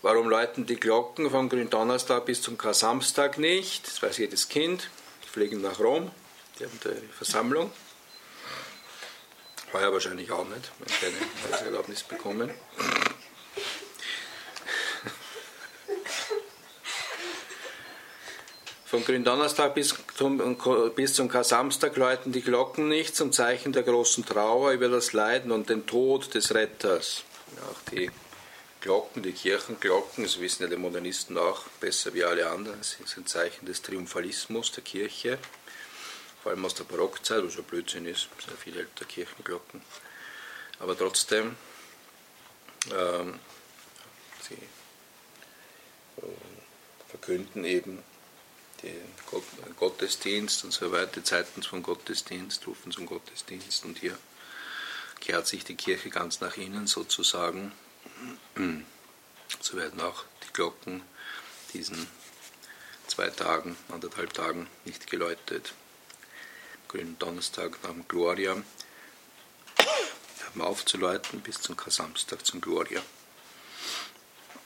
Warum läuten die Glocken von Gründonnerstag bis zum Kar-Samstag nicht? Das weiß jedes Kind. Die fliegen nach Rom, die haben die Versammlung. Heuer wahrscheinlich auch nicht, wenn keine Reiseerlaubnis bekommen. Von Gründonnerstag bis zum Kar-Samstag läuten die Glocken nicht zum Zeichen der großen Trauer über das Leiden und den Tod des Retters. Auch die Glocken, die Kirchenglocken, das wissen ja die Modernisten auch besser wie alle anderen, sind ein Zeichen des Triumphalismus der Kirche, vor allem aus der Barockzeit, was ja Blödsinn ist, sehr viele ältere Kirchenglocken. Aber trotzdem, sie verkünden eben den Gottesdienst und so weiter, die Zeiten vom Gottesdienst, rufen zum Gottesdienst, und hier kehrt sich die Kirche ganz nach innen sozusagen. So werden auch die Glocken diesen 2 Tagen, 1,5 Tagen nicht geläutet. Gründonnerstag nach dem Gloria haben aufzuläuten bis zum Kar-Samstag zum Gloria.